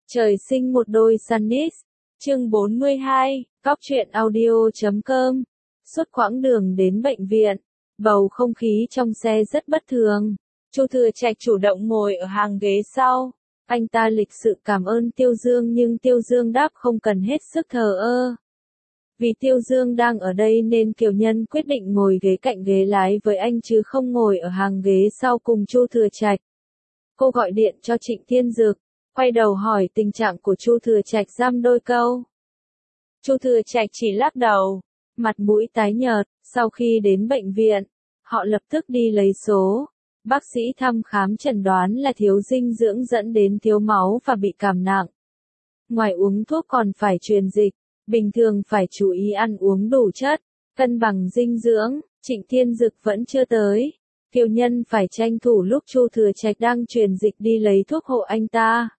Trời sinh một đôi Sunnis, chương 42, Cóc truyện audio.com. Suốt quãng đường đến bệnh viện, bầu không khí trong xe rất bất thường. Chu Thừa Trạch chủ động ngồi ở hàng ghế sau. Anh ta lịch sự cảm ơn Tiêu Dương nhưng Tiêu Dương đáp không cần hết sức thờ ơ. Vì Tiêu Dương đang ở đây nên Kiều Nhân quyết định ngồi ghế cạnh ghế lái với anh chứ không ngồi ở hàng ghế sau cùng Chu Thừa Trạch. Cô gọi điện cho Trịnh Thiên Dực, quay đầu hỏi tình trạng của Chu Thừa Trạch giam đôi câu. Chu Thừa Trạch chỉ lắc đầu, mặt mũi tái nhợt. Sau khi đến bệnh viện, họ lập tức đi lấy số. Bác sĩ thăm khám chẩn đoán là thiếu dinh dưỡng dẫn đến thiếu máu và bị cảm nặng. Ngoài uống thuốc còn phải truyền dịch, bình thường phải chú ý ăn uống đủ chất, cân bằng dinh dưỡng. Trịnh Thiên Dực vẫn chưa tới. Kiều Nhân phải tranh thủ lúc Chu Thừa Trạch đang truyền dịch đi lấy thuốc hộ anh ta.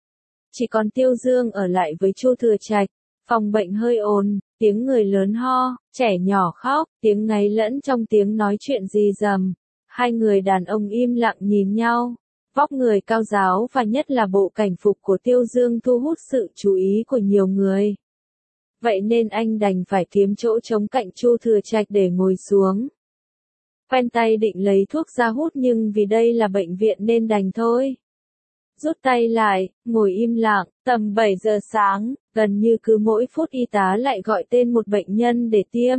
Chỉ còn Tiêu Dương ở lại với Chu Thừa Trạch. Phòng bệnh hơi ồn, tiếng người lớn ho, trẻ nhỏ khóc, tiếng ngáy lẫn trong tiếng nói chuyện rì rầm. Hai người đàn ông im lặng nhìn nhau. Vóc người cao ráo và nhất là bộ cảnh phục của Tiêu Dương thu hút sự chú ý của nhiều người. Vậy nên anh đành phải kiếm chỗ trống cạnh Chu Thừa Trạch để ngồi xuống. Quen tay định lấy thuốc ra hút nhưng vì đây là bệnh viện nên đành thôi. Rút tay lại, ngồi im lặng. Tầm 7 giờ sáng, gần như cứ mỗi phút y tá lại gọi tên một bệnh nhân để tiêm.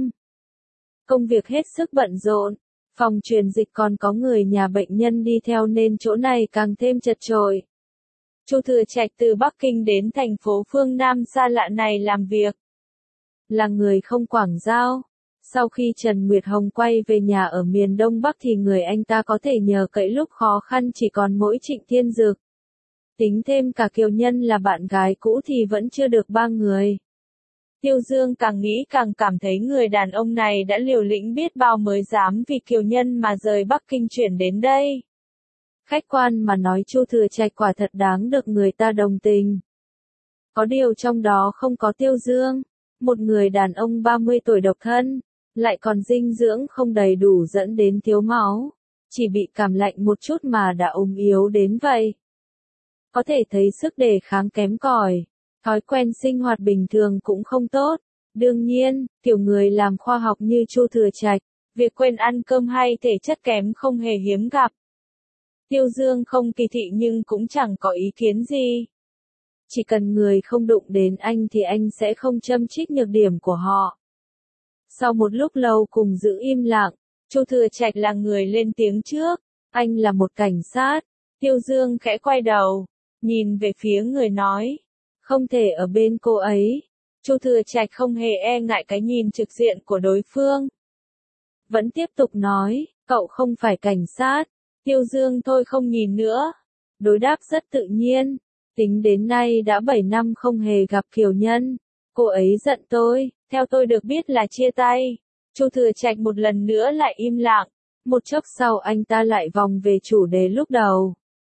Công việc hết sức bận rộn. Phòng truyền dịch còn có người nhà bệnh nhân đi theo nên chỗ này càng thêm chật chội. Chu Thừa Trạch từ Bắc Kinh đến thành phố phương Nam xa lạ này làm việc. Là người không quảng giao. Sau khi Trần Nguyệt Hồng quay về nhà ở miền Đông Bắc thì người anh ta có thể nhờ cậy lúc khó khăn chỉ còn mỗi Trịnh Thiên Dực. Tính thêm cả Kiều Nhân là bạn gái cũ thì vẫn chưa được 3 người. Tiêu Dương càng nghĩ càng cảm thấy người đàn ông này đã liều lĩnh biết bao mới dám vì Kiều Nhân mà rời Bắc Kinh chuyển đến đây. Khách quan mà nói Chu Thừa Trạch quả thật đáng được người ta đồng tình. Có điều trong đó không có Tiêu Dương, một người đàn ông 30 tuổi độc thân, lại còn dinh dưỡng không đầy đủ dẫn đến thiếu máu, chỉ bị cảm lạnh một chút mà đã ốm yếu đến vậy. Có thể thấy sức đề kháng kém cỏi, thói quen sinh hoạt bình thường cũng không tốt. Đương nhiên, kiểu người làm khoa học như Chu Thừa Trạch, việc quên ăn cơm hay thể chất kém không hề hiếm gặp. Tiêu Dương không kỳ thị nhưng cũng chẳng có ý kiến gì. Chỉ cần người không đụng đến anh thì anh sẽ không châm chích nhược điểm của họ. Sau một lúc lâu cùng giữ im lặng, Chu Thừa Trạch là người lên tiếng trước. Anh là một cảnh sát. Tiêu Dương khẽ quay đầu, nhìn về phía người nói. Không thể ở bên cô ấy. Chu Thừa Trạch không hề e ngại cái nhìn trực diện của đối phương. Vẫn tiếp tục nói, cậu không phải cảnh sát. Tiêu Dương thôi không nhìn nữa. Đối đáp rất tự nhiên. Tính đến nay đã 7 năm không hề gặp Kiều Nhân. Cô ấy giận tôi, theo tôi được biết là chia tay. Chu Thừa Trạch một lần nữa lại im lặng. Một chốc sau anh ta lại vòng về chủ đề lúc đầu.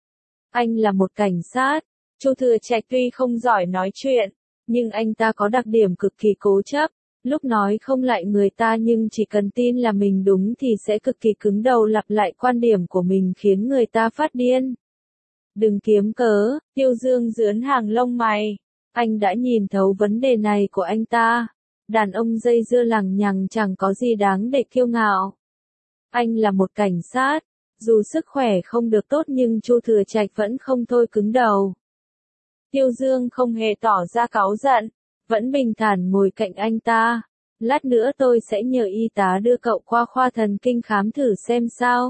Anh là một cảnh sát. Chu Thừa Trạch tuy không giỏi nói chuyện, nhưng anh ta có đặc điểm cực kỳ cố chấp. Lúc nói không lại người ta nhưng chỉ cần tin là mình đúng thì sẽ cực kỳ cứng đầu lặp lại quan điểm của mình khiến người ta phát điên. Đừng kiếm cớ. Tiêu Dương rướn hàng lông mày. Anh đã nhìn thấu vấn đề này của anh ta. Đàn ông dây dưa lằng nhằng chẳng có gì đáng để kiêu ngạo. Anh là một cảnh sát. Dù sức khỏe không được tốt nhưng Chu Thừa Trạch vẫn không thôi cứng đầu. Tiêu Dương không hề tỏ ra cáu giận, vẫn bình thản ngồi cạnh anh ta. Lát nữa tôi sẽ nhờ y tá đưa cậu qua khoa thần kinh khám thử xem sao.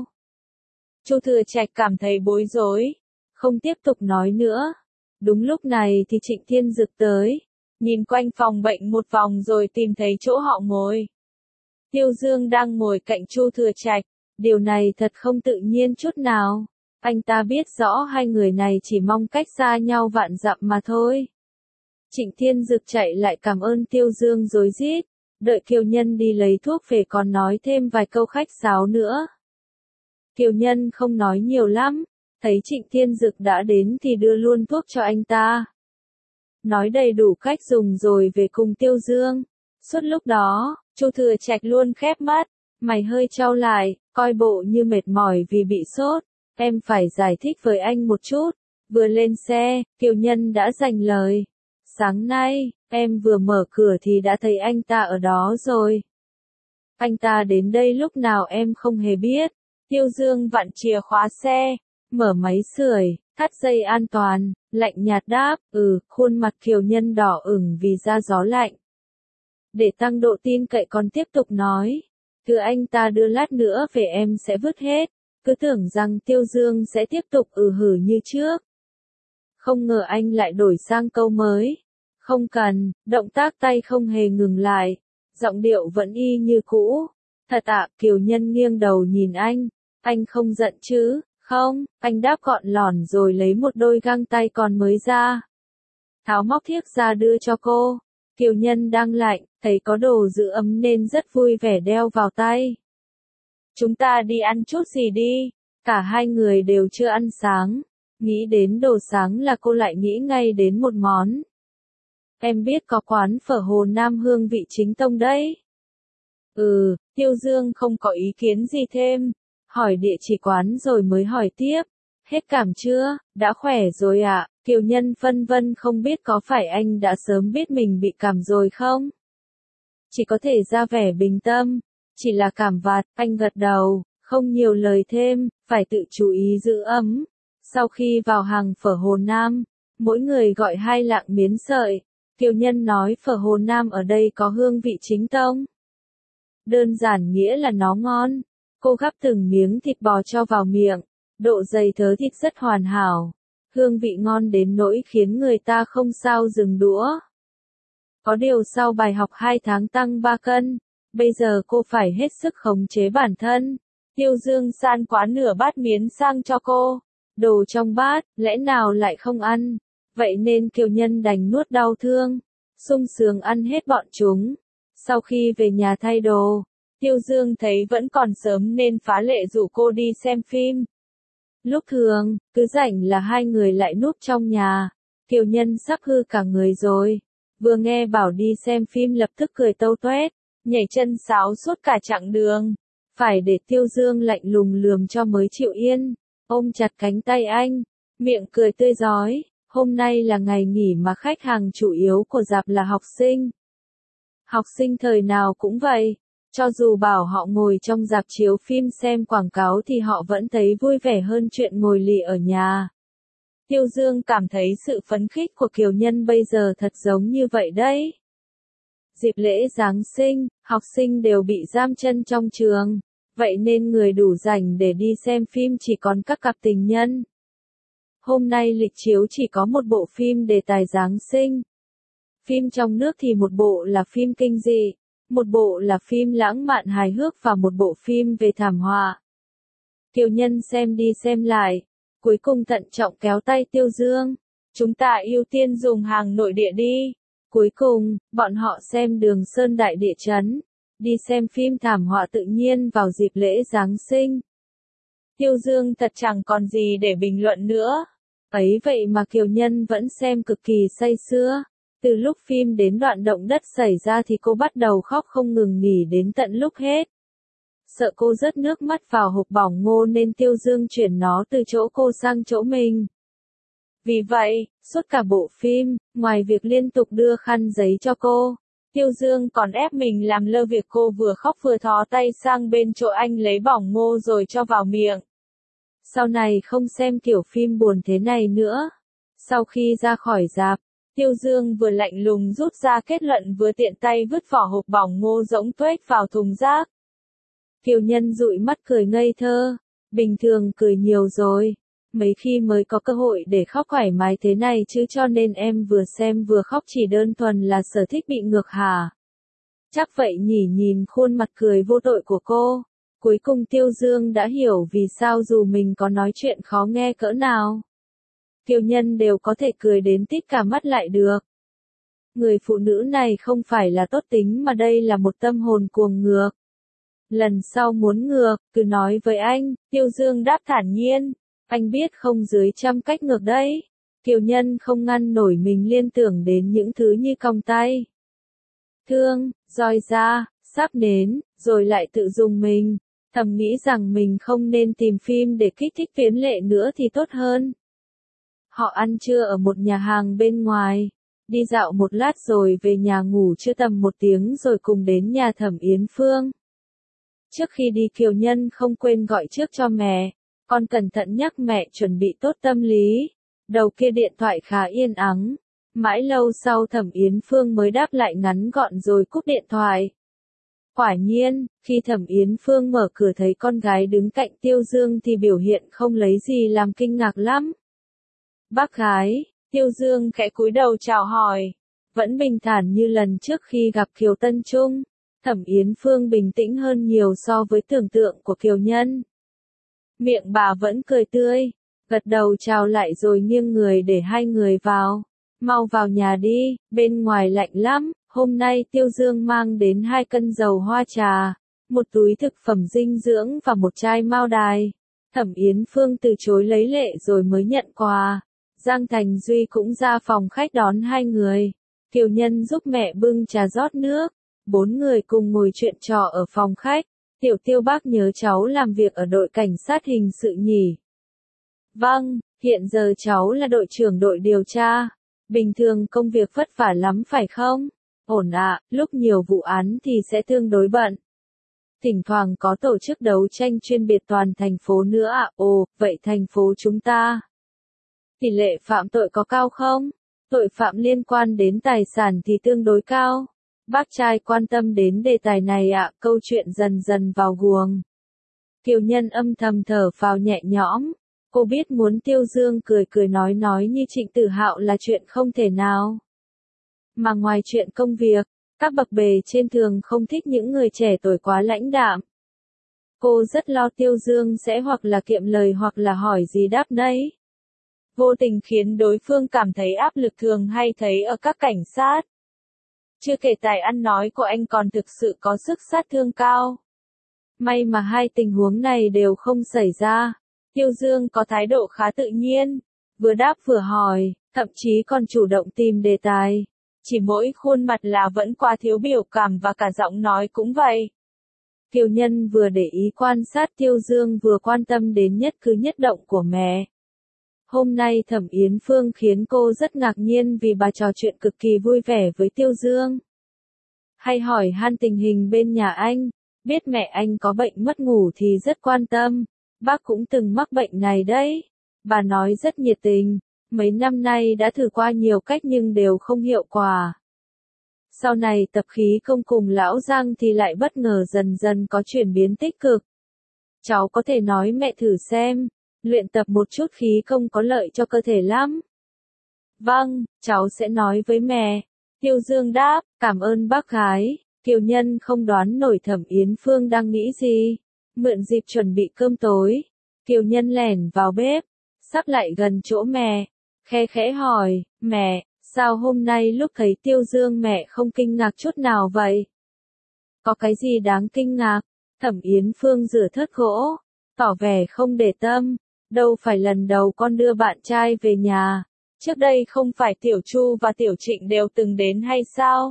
Chu Thừa Trạch cảm thấy bối rối, không tiếp tục nói nữa. Đúng lúc này thì Trịnh Thiên Dực tới, nhìn quanh phòng bệnh một vòng rồi tìm thấy chỗ họ ngồi. Tiêu Dương đang ngồi cạnh Chu Thừa Trạch, điều này thật không tự nhiên chút nào. Anh ta biết rõ hai người này chỉ mong cách xa nhau vạn dặm mà thôi. Trịnh Thiên Dực chạy lại cảm ơn Tiêu Dương rối rít, đợi Kiều Nhân đi lấy thuốc về còn nói thêm vài câu khách sáo nữa. Kiều Nhân không nói nhiều lắm, thấy Trịnh Thiên Dực đã đến thì đưa luôn thuốc cho anh ta. Nói đầy đủ cách dùng rồi về cùng Tiêu Dương. Suốt lúc đó, Chu Thừa Trạch luôn khép mắt, mày hơi chau lại, coi bộ như mệt mỏi vì bị sốt. Em phải giải thích với anh một chút. Vừa lên xe, Kiều Nhân đã dành lời. Sáng nay, em vừa mở cửa thì đã thấy anh ta ở đó rồi. Anh ta đến đây lúc nào em không hề biết. Tiêu Dương vặn chìa khóa xe, mở máy sưởi, thắt dây an toàn, lạnh nhạt đáp, khuôn mặt Kiều Nhân đỏ ửng vì ra gió lạnh. Để tăng độ tin cậy còn tiếp tục nói, cứ anh ta đưa lát nữa về em sẽ vứt hết, cứ tưởng rằng Tiêu Dương sẽ tiếp tục hử như trước. Không ngờ anh lại đổi sang câu mới. Không cần, động tác tay không hề ngừng lại, giọng điệu vẫn y như cũ. Thật ạ, Kiều Nhân nghiêng đầu nhìn anh không giận chứ? Không, anh đáp gọn lỏn rồi lấy một đôi găng tay còn mới ra. Tháo móc thiếc ra đưa cho cô. Kiều Nhân đang lạnh, thấy có đồ giữ ấm nên rất vui vẻ đeo vào tay. Chúng ta đi ăn chút gì đi, cả hai người đều chưa ăn sáng. Nghĩ đến đồ sáng là cô lại nghĩ ngay đến một món. Em biết có quán phở Hồ Nam hương vị chính tông đấy. Tiêu Dương không có ý kiến gì thêm. Hỏi địa chỉ quán rồi mới hỏi tiếp. Hết cảm chưa, đã khỏe rồi ạ? Kiều Nhân phân vân không biết có phải anh đã sớm biết mình bị cảm rồi không? Chỉ có thể ra vẻ bình tâm. Chỉ là cảm vặt, anh gật đầu, không nhiều lời thêm, phải tự chú ý giữ ấm. Sau khi vào hàng phở Hồ Nam, mỗi người gọi 2 lạng miến sợi. Kiều Nhân nói phở Hồ Nam ở đây có hương vị chính tông. Đơn giản nghĩa là nó ngon. Cô gắp từng miếng thịt bò cho vào miệng. Độ dày thớ thịt rất hoàn hảo. Hương vị ngon đến nỗi khiến người ta không sao dừng đũa. Có điều sau bài học 2 tháng tăng 3 cân, bây giờ cô phải hết sức khống chế bản thân. Tiêu Dương san quá nửa bát miến sang cho cô. Đồ trong bát, lẽ nào lại không ăn? Vậy nên Kiều Nhân đành nuốt đau thương, sung sướng ăn hết bọn chúng. Sau khi về nhà thay đồ, Tiêu Dương thấy vẫn còn sớm nên phá lệ rủ cô đi xem phim. Lúc thường, cứ rảnh là hai người lại núp trong nhà. Kiều Nhân sắp hư cả người rồi. Vừa nghe bảo đi xem phim lập tức cười tâu toét, nhảy chân sáo suốt cả chặng đường. Phải để Tiêu Dương lạnh lùng lườm cho mới chịu yên. Ôm chặt cánh tay anh, miệng cười tươi rói. Hôm nay là ngày nghỉ mà khách hàng chủ yếu của rạp là học sinh. Học sinh thời nào cũng vậy. Cho dù bảo họ ngồi trong rạp chiếu phim xem quảng cáo thì họ vẫn thấy vui vẻ hơn chuyện ngồi lì ở nhà. Tiêu Dương cảm thấy sự phấn khích của Kiều Nhân bây giờ thật giống như vậy đấy. Dịp lễ Giáng sinh, học sinh đều bị giam chân trong trường. Vậy nên người đủ rảnh để đi xem phim chỉ còn các cặp tình nhân. Hôm nay lịch chiếu chỉ có một bộ phim đề tài Giáng sinh. Phim trong nước thì một bộ là phim kinh dị, một bộ là phim lãng mạn hài hước và một bộ phim về thảm họa. Kiều Nhân xem đi xem lại, cuối cùng thận trọng kéo tay Tiêu Dương. Chúng ta ưu tiên dùng hàng nội địa đi. Cuối cùng, bọn họ xem Đường Sơn đại địa chấn. Đi xem phim thảm họa tự nhiên vào dịp lễ Giáng sinh. Tiêu Dương thật chẳng còn gì để bình luận nữa. Ấy vậy mà Kiều Nhân vẫn xem cực kỳ say sưa. Từ lúc phim đến đoạn động đất xảy ra thì cô bắt đầu khóc không ngừng nghỉ đến tận lúc hết. Sợ cô rớt nước mắt vào hộp bỏng ngô nên Tiêu Dương chuyển nó từ chỗ cô sang chỗ mình. Vì vậy, suốt cả bộ phim, ngoài việc liên tục đưa khăn giấy cho cô, Tiêu Dương còn ép mình làm lơ việc cô vừa khóc vừa thò tay sang bên chỗ anh lấy bỏng ngô rồi cho vào miệng. Sau này không xem kiểu phim buồn thế này nữa. Sau khi ra khỏi rạp, Tiêu Dương vừa lạnh lùng rút ra kết luận vừa tiện tay vứt vỏ hộp bỏng ngô rỗng tuếch vào thùng rác. Kiều Nhân dụi mắt cười ngây thơ, bình thường cười nhiều rồi. Mấy khi mới có cơ hội để khóc thoải mái thế này chứ cho nên em vừa xem vừa khóc chỉ đơn thuần là sở thích bị ngược hả? Chắc vậy nhỉ, nhìn khuôn mặt cười vô tội của cô. Cuối cùng Tiêu Dương đã hiểu vì sao dù mình có nói chuyện khó nghe cỡ nào, Kiều Nhân đều có thể cười đến tít cả mắt lại được. Người phụ nữ này không phải là tốt tính mà đây là một tâm hồn cuồng ngược. Lần sau muốn ngược, cứ nói với anh, Tiêu Dương đáp thản nhiên. Anh biết không dưới 100 cách ngược đấy. Kiều Nhân không ngăn nổi mình liên tưởng đến những thứ như còng tay, thương, roi da, sáp nến, rồi lại tự dùng mình. Thầm nghĩ rằng mình không nên tìm phim để kích thích Phiến Lệ nữa thì tốt hơn. Họ ăn trưa ở một nhà hàng bên ngoài, đi dạo một lát rồi về nhà ngủ trưa tầm 1 tiếng rồi cùng đến nhà Thẩm Yến Phương. Trước khi đi Kiều Nhân không quên gọi trước cho mẹ, con cẩn thận nhắc mẹ chuẩn bị tốt tâm lý. Đầu kia điện thoại khá yên ắng, mãi lâu sau Thẩm Yến Phương mới đáp lại ngắn gọn rồi cúp điện thoại. Quả nhiên, khi Thẩm Yến Phương mở cửa thấy con gái đứng cạnh Tiêu Dương thì biểu hiện không lấy gì làm kinh ngạc lắm. Bác gái, Tiêu Dương khẽ cúi đầu chào hỏi, vẫn bình thản như lần trước khi gặp Kiều Tân Trung. Thẩm Yến Phương bình tĩnh hơn nhiều so với tưởng tượng của Kiều Nhân. Miệng bà vẫn cười tươi, gật đầu chào lại rồi nghiêng người để hai người vào. Mau vào nhà đi, bên ngoài lạnh lắm. Hôm nay Tiêu Dương mang đến 2 cân dầu hoa trà, một túi thực phẩm dinh dưỡng và một chai mao đài. Thẩm Yến Phương từ chối lấy lệ rồi mới nhận quà. Giang Thành Duy cũng ra phòng khách đón hai người. Kiều Nhân giúp mẹ bưng trà rót nước. 4 người cùng ngồi chuyện trò ở phòng khách. Tiểu Tiêu bác nhớ cháu làm việc ở đội cảnh sát hình sự nhỉ? Vâng, hiện giờ cháu là đội trưởng đội điều tra. Bình thường công việc vất vả lắm phải không? Ổn ạ, lúc nhiều vụ án thì sẽ tương đối bận. Thỉnh thoảng có tổ chức đấu tranh chuyên biệt toàn thành phố nữa ạ. Ồ, vậy thành phố chúng ta, tỷ lệ phạm tội có cao không? Tội phạm liên quan đến tài sản thì tương đối cao. Bác trai quan tâm đến đề tài này ạ, câu chuyện dần dần vào guồng. Kiều Nhân âm thầm thở phào nhẹ nhõm. Cô biết muốn Tiêu Dương cười cười nói như Trịnh Tử Hạo là chuyện không thể nào. Mà ngoài chuyện công việc, các bậc bề trên thường không thích những người trẻ tuổi quá lãnh đạm. Cô rất lo Tiêu Dương sẽ hoặc là kiệm lời hoặc là hỏi gì đáp nấy. Vô tình khiến đối phương cảm thấy áp lực thường hay thấy ở các cảnh sát. Chưa kể tài ăn nói của anh còn thực sự có sức sát thương cao. May mà hai tình huống này đều không xảy ra. Tiêu Dương có thái độ khá tự nhiên, vừa đáp vừa hỏi, thậm chí còn chủ động tìm đề tài. Chỉ mỗi khuôn mặt là vẫn quá thiếu biểu cảm và cả giọng nói cũng vậy. Kiều Nhân vừa để ý quan sát Tiêu Dương vừa quan tâm đến nhất cử nhất động của mẹ. Hôm nay Thẩm Yến Phương khiến cô rất ngạc nhiên vì bà trò chuyện cực kỳ vui vẻ với Tiêu Dương. Hay hỏi han tình hình bên nhà anh, biết mẹ anh có bệnh mất ngủ thì rất quan tâm. Bác cũng từng mắc bệnh này đấy. Bà nói rất nhiệt tình. Mấy năm nay đã thử qua nhiều cách nhưng đều không hiệu quả. Sau này tập khí công cùng lão Giang thì lại bất ngờ dần dần có chuyển biến tích cực. Cháu có thể nói mẹ thử xem, luyện tập một chút khí công có lợi cho cơ thể lắm. Vâng, cháu sẽ nói với mẹ. Tiêu Dương đáp, cảm ơn bác gái. Kiều Nhân không đoán nổi Thẩm Yến Phương đang nghĩ gì. Mượn dịp chuẩn bị cơm tối, Kiều Nhân lẻn vào bếp, sắp lại gần chỗ mẹ, khe khẽ hỏi, mẹ, sao hôm nay lúc thấy Tiêu Dương mẹ không kinh ngạc chút nào vậy? Có cái gì đáng kinh ngạc? Thẩm Yến Phương rửa thớt gỗ, tỏ vẻ không để tâm, đâu phải lần đầu con đưa bạn trai về nhà, trước đây không phải Tiểu Chu và Tiểu Trịnh đều từng đến hay sao?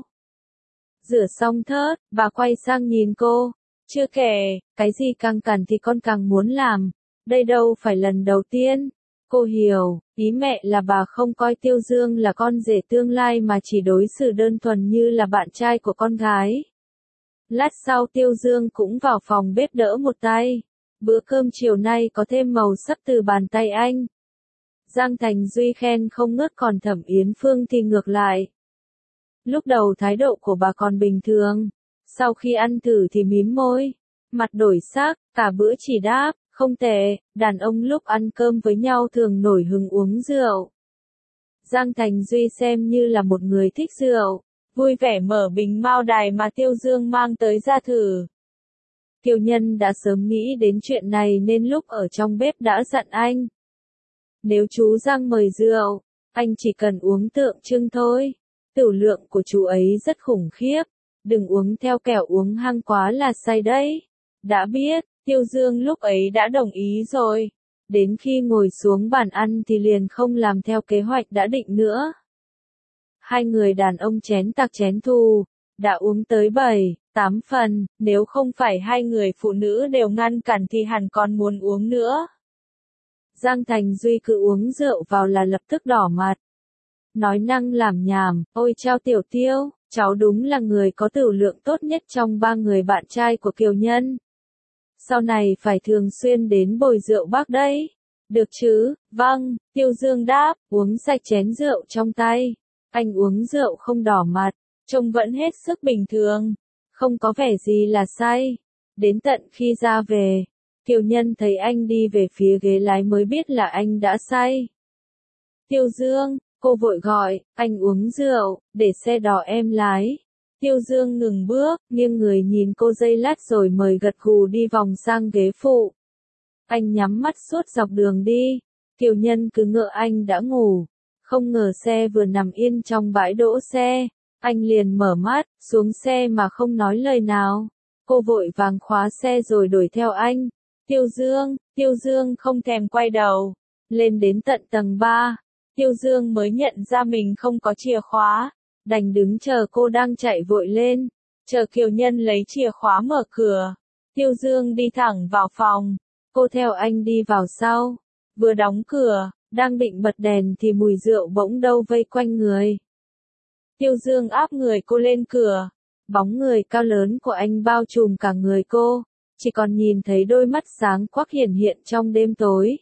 Rửa xong thớt, bà quay sang nhìn cô. Chưa kể, cái gì càng cần thì con càng muốn làm. Đây đâu phải lần đầu tiên. Cô hiểu, ý mẹ là bà không coi Tiêu Dương là con rể tương lai mà chỉ đối xử đơn thuần như là bạn trai của con gái. Lát sau Tiêu Dương cũng vào phòng bếp đỡ một tay. Bữa cơm chiều nay có thêm màu sắc từ bàn tay anh. Giang Thành Duy khen không ngớt còn Thẩm Yến Phương thì ngược lại. Lúc đầu thái độ của bà còn bình thường. Sau khi ăn thử thì mím môi, mặt đổi sắc, cả bữa chỉ đáp, không tệ, đàn ông lúc ăn cơm với nhau thường nổi hứng uống rượu. Giang Thành Duy xem như là một người thích rượu, vui vẻ mở bình mao đài mà Tiêu Dương mang tới ra thử. Kiều Nhân đã sớm nghĩ đến chuyện này nên lúc ở trong bếp đã dặn anh. Nếu chú Giang mời rượu, anh chỉ cần uống tượng trưng thôi, tửu lượng của chú ấy rất khủng khiếp. Đừng uống theo kẻo uống hăng quá là say đấy. Đã biết, Tiêu Dương lúc ấy đã đồng ý rồi. Đến khi ngồi xuống bàn ăn thì liền không làm theo kế hoạch đã định nữa. Hai người đàn ông chén tạc chén thù, đã uống tới 7, 8 phần, nếu không phải hai người phụ nữ đều ngăn cản thì hẳn còn muốn uống nữa. Giang Thành Duy cứ uống rượu vào là lập tức đỏ mặt. Nói năng làm nhảm, ôi chao Tiểu Tiêu, cháu đúng là người có tửu lượng tốt nhất trong 3 người bạn trai của Kiều Nhân. Sau này phải thường xuyên đến bồi rượu bác đấy. Được chứ, vâng, Tiêu Dương đáp, uống sạch chén rượu trong tay. Anh uống rượu không đỏ mặt, trông vẫn hết sức bình thường, không có vẻ gì là say. Đến tận khi ra về, Kiều Nhân thấy anh đi về phía ghế lái mới biết là anh đã say. Tiêu Dương, cô vội gọi, anh uống rượu, để xe đò em lái. Tiêu Dương ngừng bước, nghiêng người nhìn cô giây lát rồi mời gật gù đi vòng sang ghế phụ. Anh nhắm mắt suốt dọc đường đi. Kiều Nhân cứ ngỡ anh đã ngủ. Không ngờ xe vừa nằm yên trong bãi đỗ xe. Anh liền mở mắt, xuống xe mà không nói lời nào. Cô vội vàng khóa xe rồi đuổi theo anh. Tiêu Dương không thèm quay đầu. Lên đến tận tầng 3. Tiêu Dương mới nhận ra mình không có chìa khóa. Đành đứng chờ cô đang chạy vội lên. Chờ Kiều Nhân lấy chìa khóa mở cửa. Tiêu Dương đi thẳng vào phòng. Cô theo anh đi vào sau. Vừa đóng cửa, đang định bật đèn thì mùi rượu bỗng đâu vây quanh người. Tiêu Dương áp người cô lên cửa. Bóng người cao lớn của anh bao trùm cả người cô. Chỉ còn nhìn thấy đôi mắt sáng quắc hiển hiện trong đêm tối.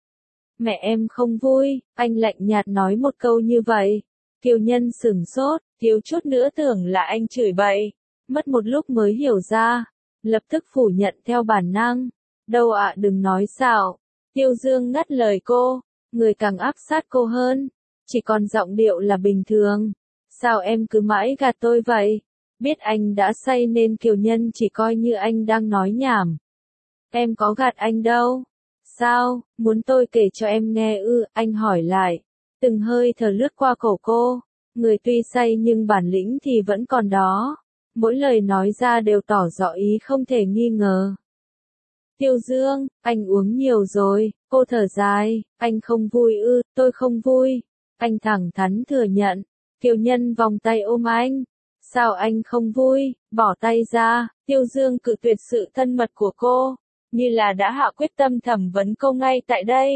Mẹ em không vui, anh lạnh nhạt nói một câu như vậy. Kiều Nhân sửng sốt, thiếu chút nữa tưởng là anh chửi bậy. Mất một lúc mới hiểu ra. Lập tức phủ nhận theo bản năng. Đâu ạ, đừng nói xạo. Tiêu Dương ngắt lời cô, người càng áp sát cô hơn. Chỉ còn giọng điệu là bình thường. Sao em cứ mãi gạt tôi vậy? Biết anh đã say nên Kiều Nhân chỉ coi như anh đang nói nhảm. Em có gạt anh đâu. Sao, muốn tôi kể cho em nghe ư? Anh hỏi lại. Từng hơi thở lướt qua cổ cô. Người tuy say nhưng bản lĩnh thì vẫn còn đó. Mỗi lời nói ra đều tỏ rõ ý không thể nghi ngờ. Tiêu Dương, anh uống nhiều rồi. Cô thở dài. Anh không vui ư? Tôi không vui. Anh thẳng thắn thừa nhận. Kiều Nhân vòng tay ôm anh. Sao anh không vui? Bỏ tay ra. Tiêu Dương cự tuyệt sự thân mật của cô. Như là đã hạ quyết tâm thẩm vấn cô ngay tại đây.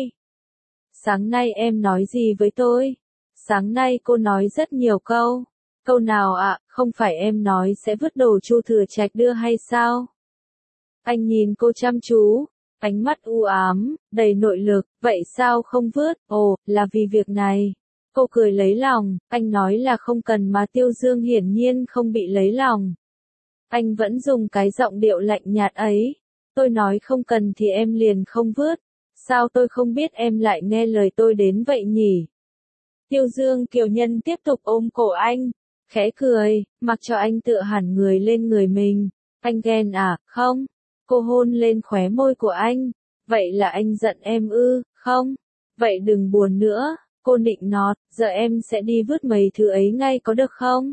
Sáng nay em nói gì với tôi? Sáng nay cô nói rất nhiều câu. Câu nào ạ? Không phải em nói sẽ vứt đồ Chu Thừa Trạch đưa hay sao? Anh nhìn cô chăm chú, ánh mắt u ám, đầy nội lực, vậy sao không vứt? Ồ, là vì việc này. Cô cười lấy lòng, anh nói là không cần mà Tiêu Dương hiển nhiên không bị lấy lòng. Anh vẫn dùng cái giọng điệu lạnh nhạt ấy. Tôi nói không cần thì em liền không vứt. Sao tôi không biết em lại nghe lời tôi đến vậy nhỉ? Tiêu Dương. Kiều Nhân tiếp tục ôm cổ anh, khẽ cười, mặc cho anh tựa hẳn người lên người mình. Anh ghen à? Không. Cô hôn lên khóe môi của anh. Vậy là anh giận em ư? Không. Vậy đừng buồn nữa. Cô nịnh nọt, giờ em sẽ đi vứt mấy thứ ấy ngay có được không?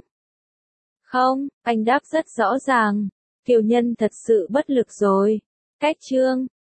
Không, anh đáp rất rõ ràng. Kiều Nhân thật sự bất lực rồi. Cách chương